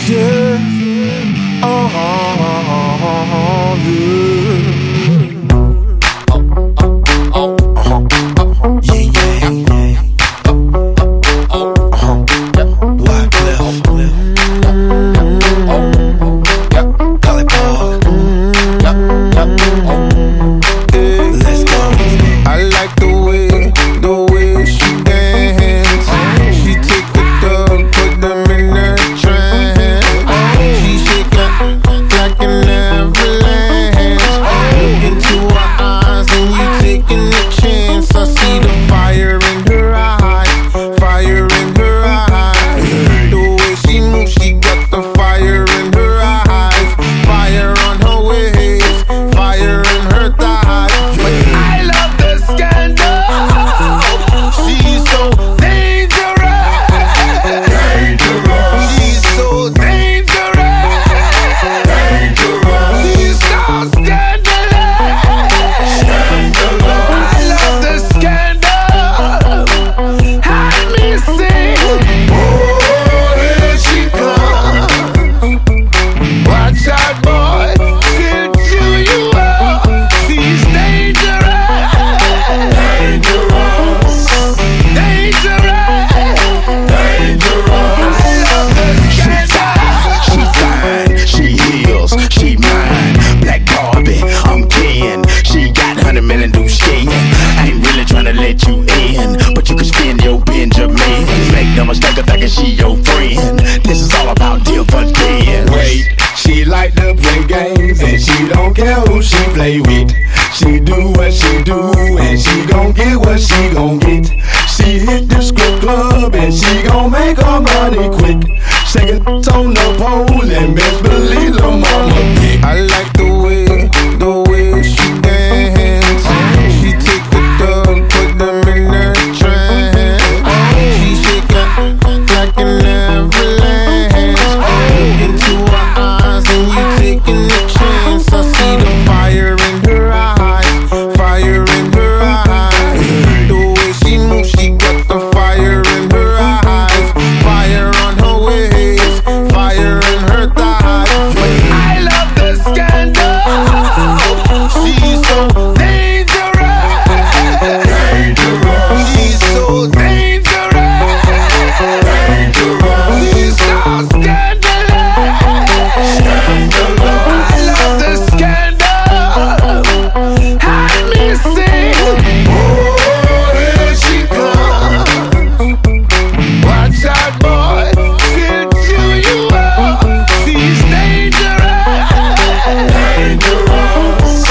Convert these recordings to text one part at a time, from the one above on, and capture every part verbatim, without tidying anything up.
yeah. Oh, oh, oh, oh, yeah. She your friend. This is all about different things. Wait, she like to play games and she don't care who she play with. She do what she do and she gon' get what she gon' get. She hit the strip club and she gon' make her money quick. Shaking on the pole and best believe the mama pick. I like the way, the way she dance. She take the dog, put them in her trance. She shake it like an avalanche. Look into her eyes and you taking a chance. I see the fire in her eyes, fire in her eyes. The way she moves, she got the fire in her eyes, fire on her waist, fire in her thighs. But I love the scandal. She's so dangerous. Dangerous. She's so dangerous. Dangerous. She's so scandalous. Scandalous. I love the scandal. Hide me sing. Oh, here she come. Watch out, boy. She'll chew you up. She's dangerous. Dangerous.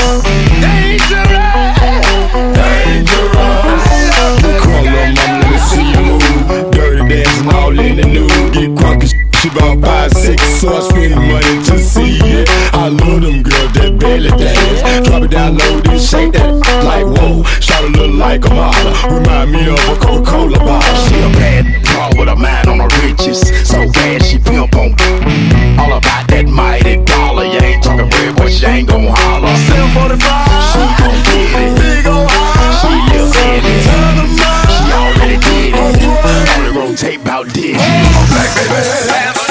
Dangerous. Dangerous. I love the Come on, little mama, let me see you move. Dirty dancing all in the nude. Get crunk as she about five, six, so I spend money to see it. I love them girls that belly dance. Drop it down low, then shake that like whoa. Shout a little like a model. Remind me of a Coca-Cola bottle. She a bad girl with a mind on her riches. So bad she pimp on. All about that mighty dollar. You ain't talking bread, but she ain't gon' holler. seven forty-five. She gon' get it. Big ol' high. She lives in it. Turn them up. She already did it. Only rotate bout this. Black baby.